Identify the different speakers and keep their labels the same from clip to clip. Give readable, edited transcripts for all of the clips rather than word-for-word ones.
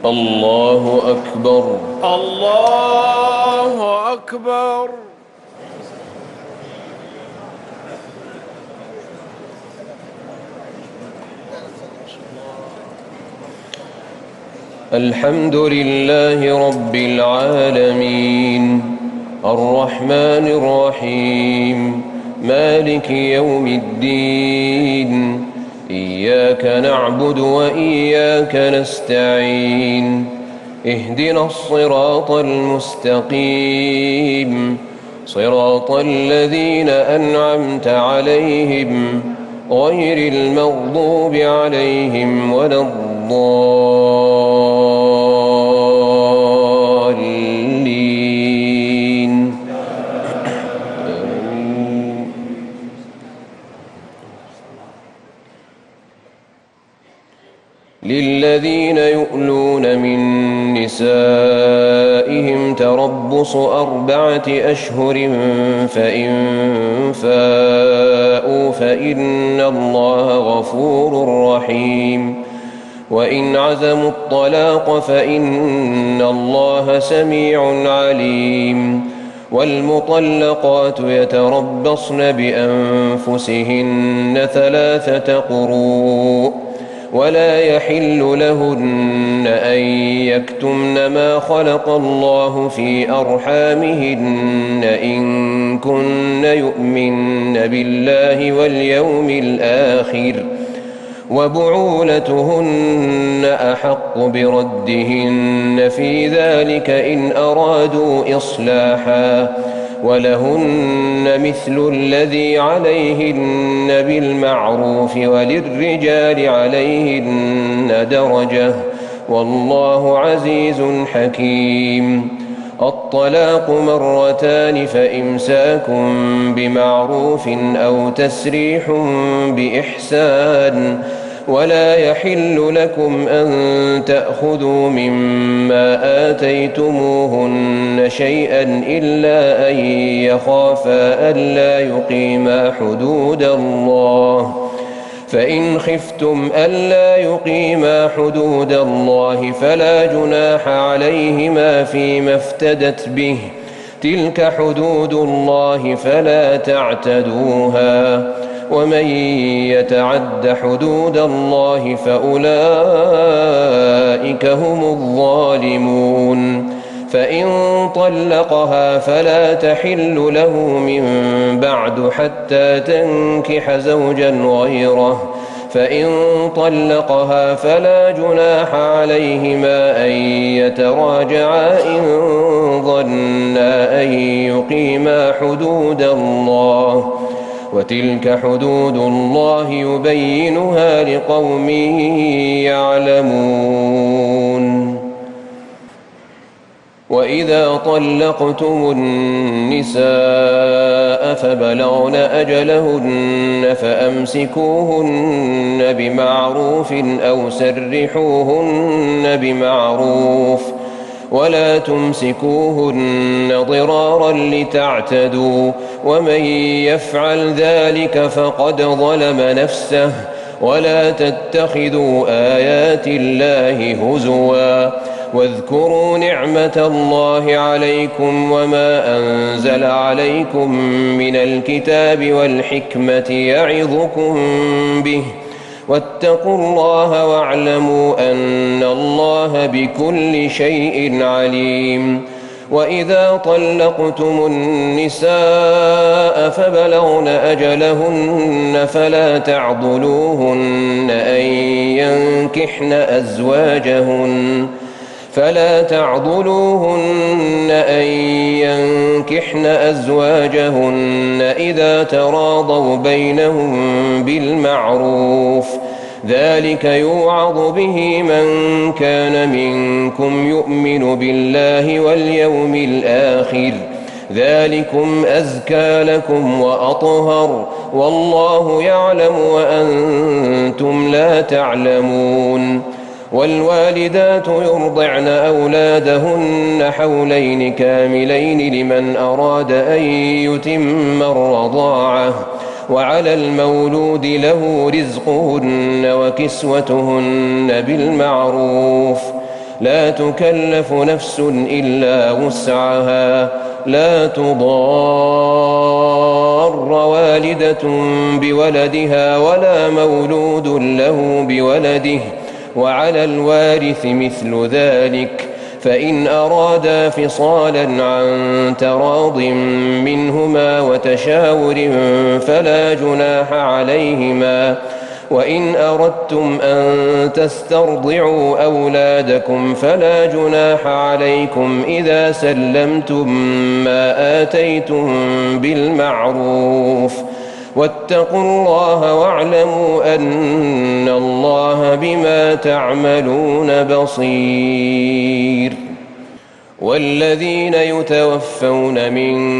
Speaker 1: الله أكبر.
Speaker 2: الله أكبر.
Speaker 1: الحمد لله رب العالمين الرحمن الرحيم مالك يوم الدين إياك نعبد وإياك نستعين اهدنا الصراط المستقيم صراط الذين أنعمت عليهم غير المغضوب عليهم ولا الضالين. للذين يؤلون من نسائهم تربص 4 أشهر فإن فاءوا فإن الله غفور رحيم وإن عزموا الطلاق فإن الله سميع عليم والمطلقات يتربصن بأنفسهن 3 قروء ولا يحل لهن أن يكتمن ما خلق الله في أرحامهن إن كن يؤمن بالله واليوم الآخر وبعولتهن أحق بردهن في ذلك إن أرادوا إصلاحا ولهن مثل الذي عليهن بالمعروف وللرجال عليهن درجة والله عزيز حكيم. الطلاق 2 فإمساك بمعروف أو تسريح بإحسان ولا يحل لكم أن تأخذوا مما آتيتموهن شيئا إلا أن يخافا ألا يقيما حدود الله فإن خفتم ألا يقيما حدود الله فلا جناح عليهما فيما افتدت به تلك حدود الله فلا تعتدوها ومن يتعد حدود الله فأولئك هم الظالمون. فإن طلقها فلا تحل له من بعد حتى تنكح زوجا غيره فإن طلقها فلا جناح عليهما أن يتراجعا إن ظنا أن يقيما حدود الله وتلك حدود الله يبينها لقوم يعلمون. وإذا طلقتم النساء فبلغن أجلهن فأمسكوهن بمعروف أو سرحوهن بمعروف ولا تمسكوهن ضرارا لتعتدوا ومن يفعل ذلك فقد ظلم نفسه ولا تتخذوا آيات الله هزوا واذكروا نعمة الله عليكم وما أنزل عليكم من الكتاب والحكمة يعظكم به واتقوا الله واعلموا أن الله بكل شيء عليم. وإذا طلقتم النساء فبلغن أجلهن فلا تعضلوهن أن ينكحن أزواجهن إذا تراضوا بينهم بالمعروف ذلك يوعظ به من كان منكم يؤمن بالله واليوم الآخر ذلكم أزكى لكم وأطهر والله يعلم وأنتم لا تعلمون. والوالدات يرضعن أولادهن حولين كاملين لمن أراد أن يتم الرضاعة وعلى المولود له رزقهن وكسوتهن بالمعروف لا تكلف نفس إلا وسعها لا تضار والدة بولدها ولا مولود له بولده وعلى الوارث مثل ذلك فإن أرادا فصالا عن تراض منهما وتشاور فلا جناح عليهما وإن أردتم أن تسترضعوا أولادكم فلا جناح عليكم إذا سلمتم ما آتيتم بالمعروف واتقوا الله واعلموا أن الله بما تعملون بصير والذين يتوفون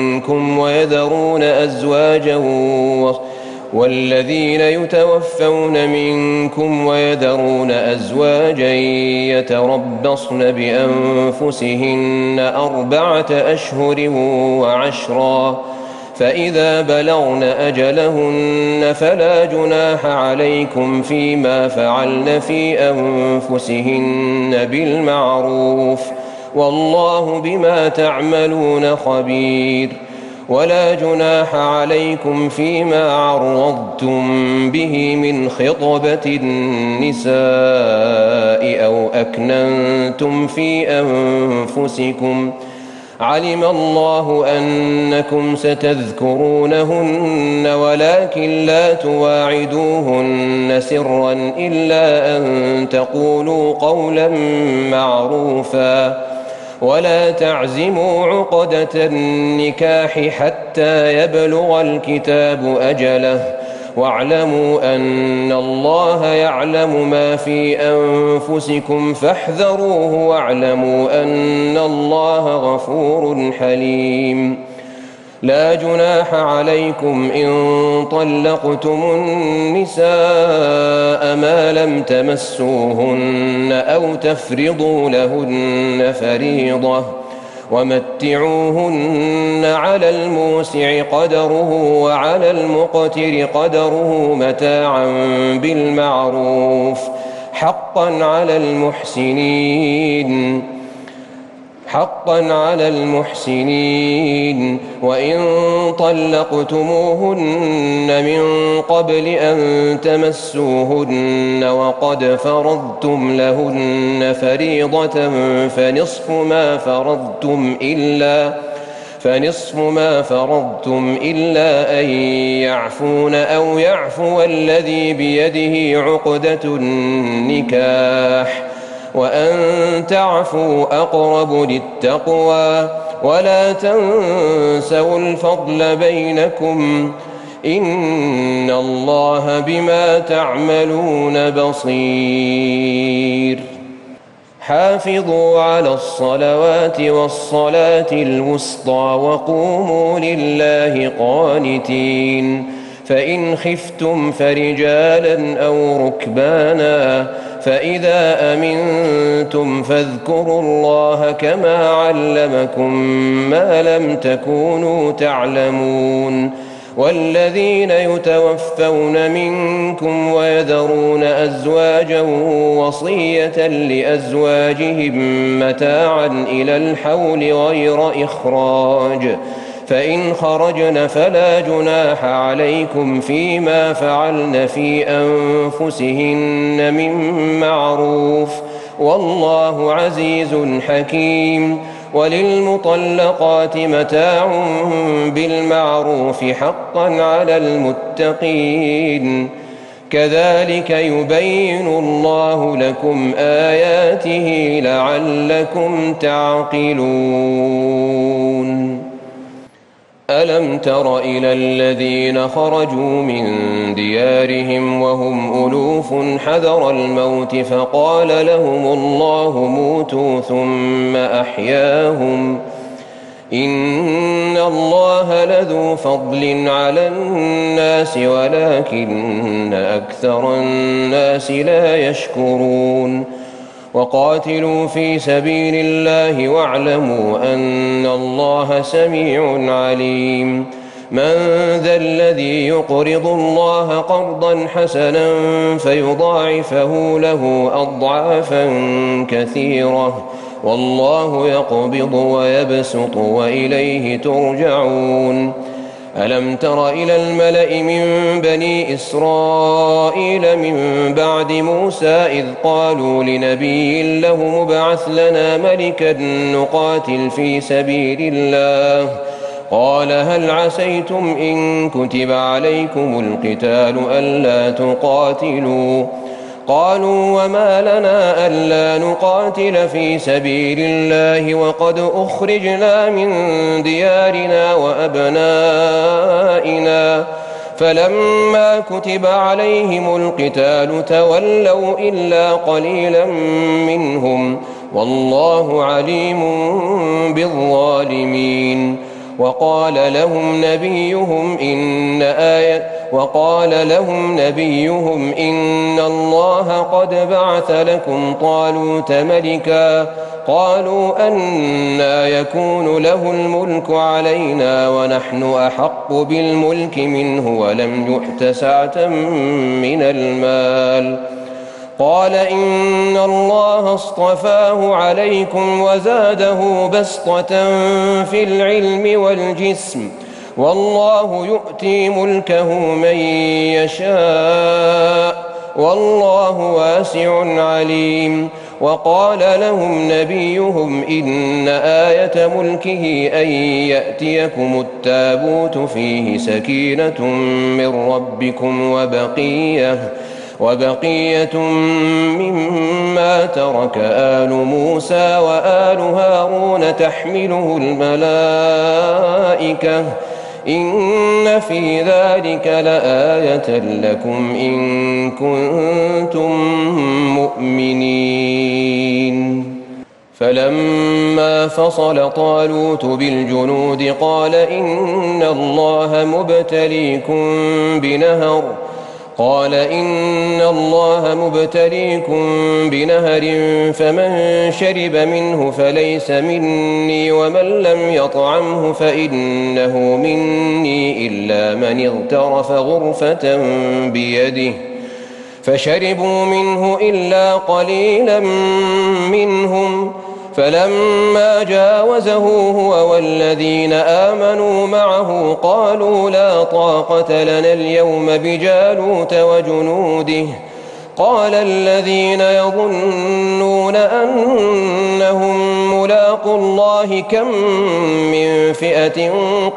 Speaker 1: منكم ويذرون أزواجا يتربصن بأنفسهن 4 أشهر وعشرا فإذا بلغن أجلهن فلا جناح عليكم فيما فعلن في أنفسهن بالمعروف والله بما تعملون خبير ولا جناح عليكم فيما عرضتم به من خطبة النساء أو أكننتم في أنفسكم علم الله أنكم ستذكرونهن ولكن لا تواعدوهن سرا إلا أن تقولوا قولا معروفا ولا تعزموا عقدة النكاح حتى يبلغ الكتاب أجله واعلموا أن الله يعلم ما في أنفسكم فاحذروه واعلموا أن الله غفور حليم لا جناح عليكم إن طلقتم النساء ما لم تمسوهن أو تفرضوا لهن فريضة ومتعوهن على الموسع قدره وعلى المقتر قدره متاعا بالمعروف حقا على المحسنين وإن طلقتموهن من قبل أن تمسوهن وقد فرضتم لهن فريضة فنصف ما فرضتم إلا أن يعفون أو يعفو الذي بيده عقدة النكاح وأن تعفوا أقرب للتقوى ولا تنسوا الفضل بينكم إن الله بما تعملون بصير حافظوا على الصلوات والصلاة الوسطى وقوموا لله قانتين فإن خفتم فرجالا أو ركبانا فإذا أمنتم فاذكروا الله كما علمكم ما لم تكونوا تعلمون والذين يتوفون منكم ويذرون أزواجا وصية لأزواجهم متاعا إلى الحول غير إخراج فإن خرجن فلا جناح عليكم فيما فعلن في أنفسهن من معروف والله عزيز حكيم وللمطلقات متاع بالمعروف حقا على المتقين كذلك يبين الله لكم آياته لعلكم تعقلون ألم تر إلى الذين خرجوا من ديارهم وهم ألوف حذر الموت فقال لهم الله موتوا ثم أحياهم إن الله لذو فضل على الناس ولكن أكثر الناس لا يشكرون وقاتلوا في سبيل الله واعلموا أن الله سميع عليم من ذا الذي يقرض الله قرضا حسنا فيضاعفه له أضعافا كثيرة والله يقبض ويبسط وإليه ترجعون ألم تر إلى الملأ من بني إسرائيل من بعد موسى إذ قالوا لنبي له مبعث لنا ملكا نقاتل في سبيل الله قال هل عسيتم إن كتب عليكم القتال ألا تقاتلوا قالوا وما لنا ألا نقاتل في سبيل الله وقد أخرجنا من ديارنا وأبنائنا فلما كتب عليهم القتال تولوا إلا قليلا منهم والله عليم بالظالمين وقال لهم نبيهم إن الله قد بعث لكم طالوت ملكا قالوا أنى يكون له الملك علينا ونحن أحق بالملك منه ولم يؤت سعة من المال قال إن الله اصطفاه عليكم وزاده بسطة في العلم والجسم والله يؤتي ملكه من يشاء والله واسع عليم وقال لهم نبيهم إن آية ملكه أن يأتيكم التابوت فيه سكينة من ربكم وبقية مما ترك آل موسى وآل هارون تحمله الملائكة إن في ذلك لآية لكم إن كنتم مؤمنين فلما فصل طالوت بالجنود قال إن الله مبتليكم بنهر فمن شرب منه فليس مني ومن لم يطعمه فإنه مني إلا من اغترف غرفة بيده فشربوا منه إلا قليلا منهم فلما جاوزه هو والذين آمنوا معه قالوا لا طاقة لنا اليوم بجالوت وجنوده قال الذين يظنون أنهم ملاقو الله كم من فئة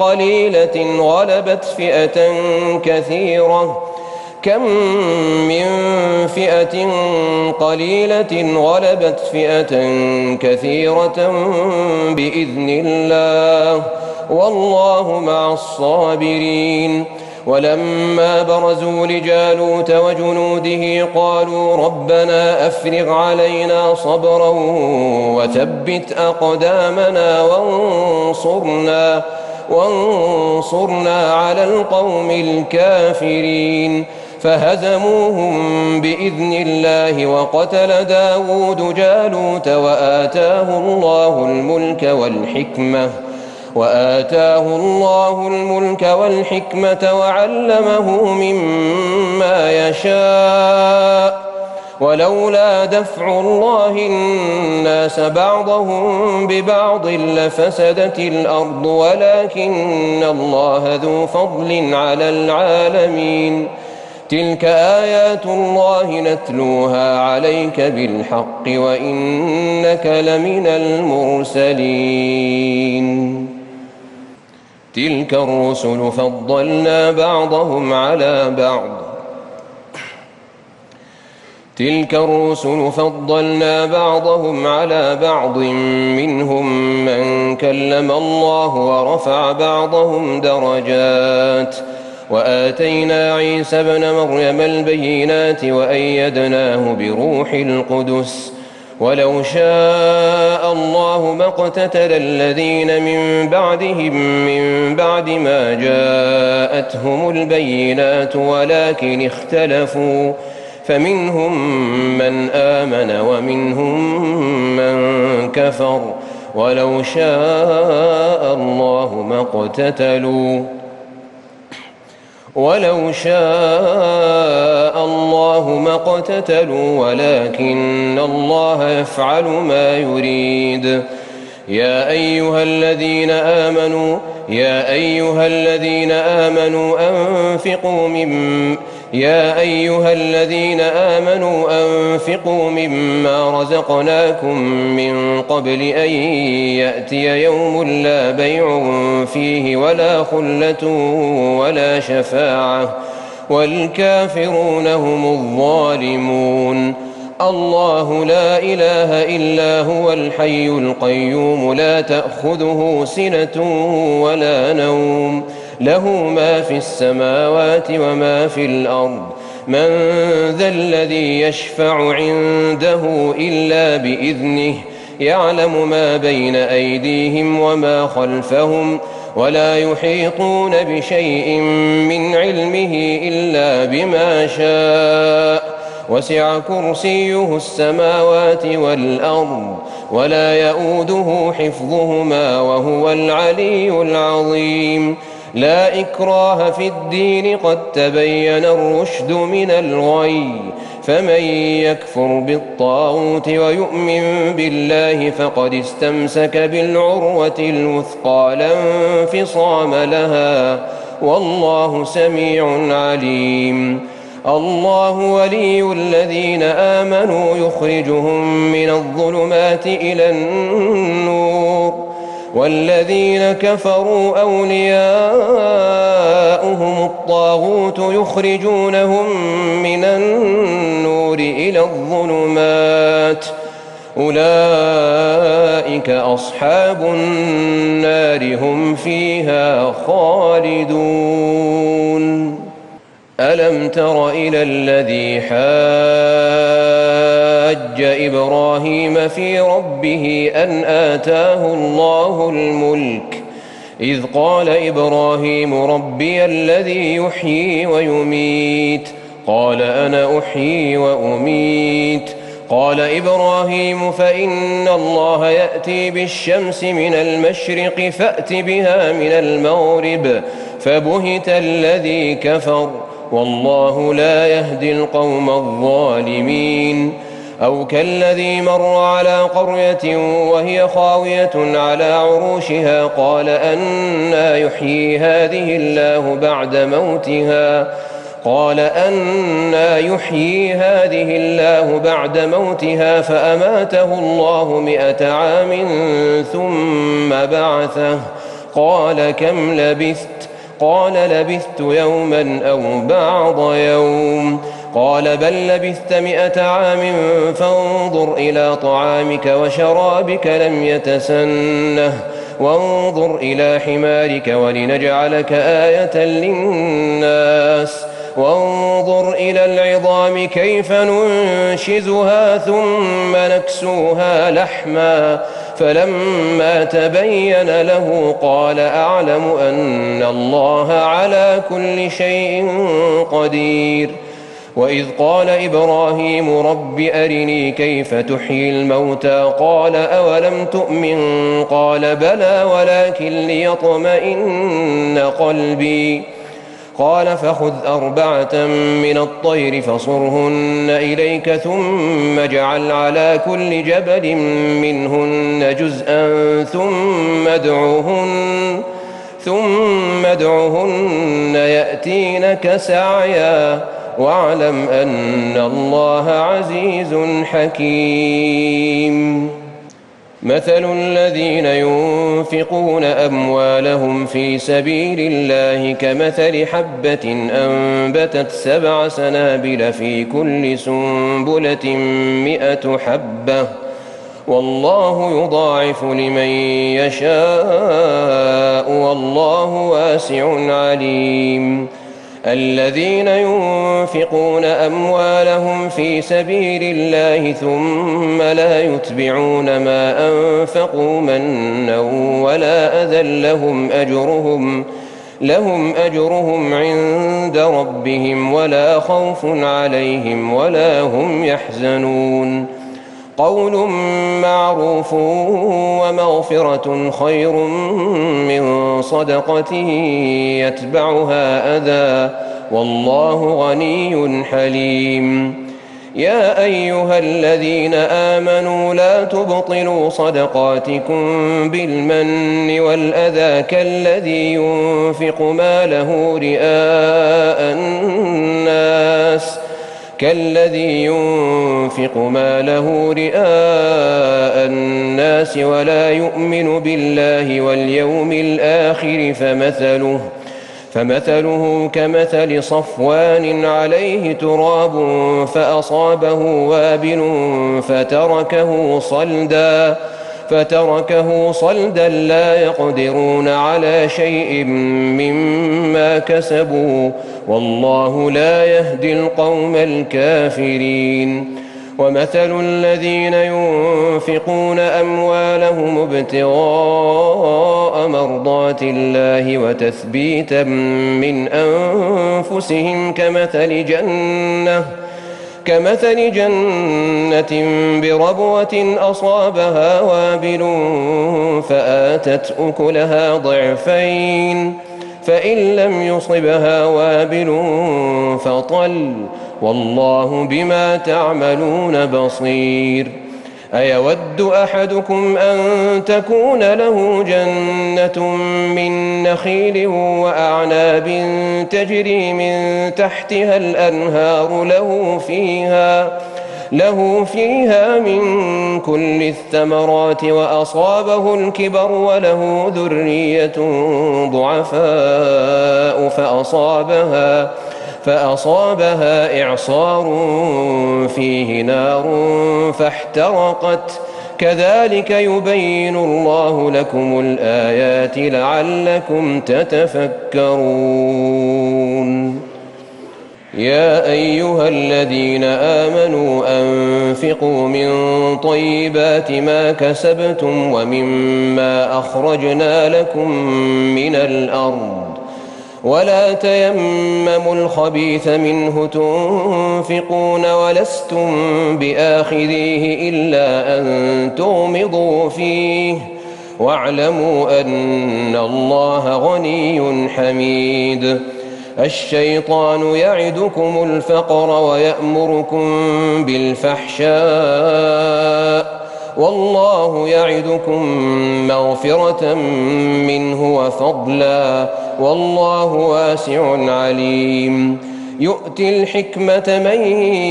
Speaker 1: قليلة غلبت فئة كثيرة بإذن الله والله مع الصابرين ولما برزوا لجالوت وجنوده قالوا ربنا أفرغ علينا صبرا وثبت أقدامنا وانصرنا على القوم الكافرين فهزموهم بإذن الله وقتل داود جالوت وآتاه الله الملك والحكمة وعلمه مما يشاء ولولا دفع الله الناس بعضهم ببعض لفسدت الأرض ولكن الله ذو فضل على العالمين تلك آيات الله نتلوها عليك بالحق وإنك لمن المرسلين تلك الرسل فضلنا بعضهم على بعض منهم من كلم الله ورفع بعضهم درجات وآتينا عيسى ابن مريم البينات وأيدناه بروح القدس ولو شاء الله ما اقتتل الذين من بعدهم من بعد ما جاءتهم البينات ولكن اختلفوا فمنهم من آمن ومنهم من كفر ولو شاء الله ما اقتتلوا ولو شاء الله ما اقتتلوا ولكن الله يفعل ما يريد. يا أيها الذين آمنوا أنفقوا مما رزقناكم من قبل أن يأتي يوم لا بيع فيه ولا خلة ولا شفاعة والكافرون هم الظالمون. الله لا إله إلا هو الحي القيوم لا تأخذه سنة ولا نوم له ما في السماوات وما في الأرض من ذا الذي يشفع عنده إلا بإذنه يعلم ما بين أيديهم وما خلفهم ولا يحيطون بشيء من علمه إلا بما شاء وسع كرسيه السماوات والأرض ولا يؤوده حفظهما وهو العلي العظيم. لا إكراه في الدين قد تبين الرشد من الغي فمن يكفر بالطاغوت ويؤمن بالله فقد استمسك بالعروة الوثقى لا انفصام لها والله سميع عليم. الله ولي الذين آمنوا يخرجهم من الظلمات إلى النور والذين كفروا أولياؤهم الطاغوت يخرجونهم من النور إلى الظلمات أولئك أصحاب النار هم فيها خالدون. ألم تر إلى الذي حاج إبراهيم في ربه أن آتاه الله الملك إذ قال إبراهيم ربي الذي يحيي ويميت قال أنا أحيي وأميت قال إبراهيم فإن الله يأتي بالشمس من المشرق فأت بها من المغرب فبهت الذي كفر والله لا يهدي القوم الظالمين. أو كالذي مر على قرية وهي خاوية على عروشها قال أنى يحيي هذه الله بعد موتها فأماته الله 100 عام ثم بعثه قال كم لبثت قال لبثت يوما أو بعض يوم قال بل لبثت 100 عام فانظر إلى طعامك وشرابك لم يتسنه وانظر إلى حمارك ولنجعلك آية للناس وانظر إلى العظام كيف ننشزها ثم نكسوها لحما فلما تبين له قال أعلم أن الله على كل شيء قدير. وإذ قال إبراهيم رب أرني كيف تحيي الموتى قال أولم تؤمن قال بلى ولكن ليطمئن قلبي قال فخذ 4 من الطير فصرهن إليك ثم اجعل على كل جبل منهن جزءا ثم ادعهن يأتينك سعيا واعلم أن الله عزيز حكيم. مثل الذين ينفقون أموالهم في سبيل الله كمثل حبة أنبتت 7 سنابل في كل سنبلة 100 حبة والله يضاعف لمن يشاء والله واسع عليم. الذين ينفقون أموالهم في سبيل الله ثم لا يتبعون ما أنفقوا منا ولا أذى لهم أجرهم عند ربهم ولا خوف عليهم ولا هم يحزنون. قول معروف ومغفرة خير من صدقة يتبعها أذى والله غني حليم. يا أيها الذين آمنوا لا تبطلوا صدقاتكم بالمن والأذى كالذي ينفق ماله رئاء الناس ولا يؤمن بالله واليوم الآخر فمثله كمثل صفوان عليه تراب فأصابه وابل فتركه صلدا لا يقدرون على شيء مما كسبوا والله لا يهدي القوم الكافرين. ومثل الذين ينفقون أموالهم ابتغاء مرضات الله وتثبيتا من أنفسهم كمثل جنة بربوة أصابها وابل فآتت أكلها ضعفين فإن لم يصبها وابل فطل والله بما تعملون بصير. أيود أحدكم أن تكون له جنة من نخيل وأعناب تجري من تحتها الأنهار له فيها من كل الثمرات وأصابه الكبر وله ذرية ضعفاء فأصابها إعصار فيه نار فاحترقت كذلك يبين الله لكم الآيات لعلكم تتفكرون. يا أيها الذين آمنوا أنفقوا من طيبات ما كسبتم ومما أخرجنا لكم من الأرض ولا تيمموا الخبيث منه تنفقون ولستم بآخذيه إلا أن تغمضوا فيه واعلموا أن الله غني حميد. الشيطان يعدكم الفقر ويأمركم بالفحشاء والله يعدكم مغفرة منه وفضلا والله واسع عليم. يؤتي الحكمة من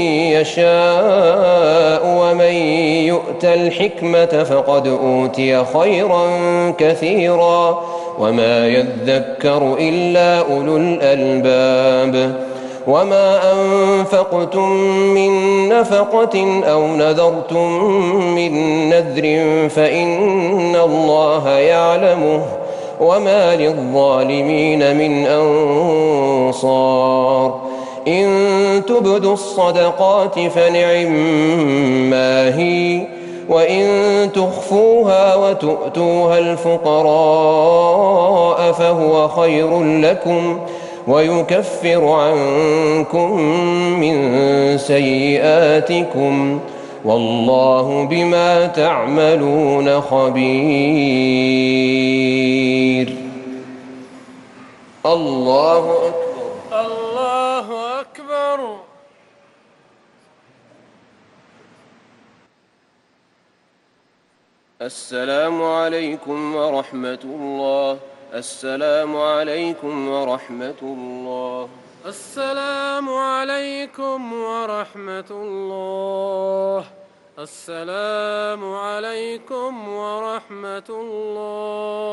Speaker 1: يشاء ومن يؤت الحكمة فقد أوتي خيرا كثيرا وما يذكر إلا أولو الألباب. وما أنفقتم من نفقة أو نذرتم من نذر فإن الله يعلمه وما للظالمين من أنصار. إن تبدوا الصدقات فنعما هي وإن تخفوها وتؤتوها الفقراء فهو خير لكم ويكفر عنكم من سيئاتكم والله بما تعملون خبير. الله أكبر.
Speaker 2: الله أكبر.
Speaker 1: السلام عليكم ورحمة الله. السلام عليكم ورحمة الله.
Speaker 2: السلام عليكم ورحمة الله. السلام عليكم ورحمة الله.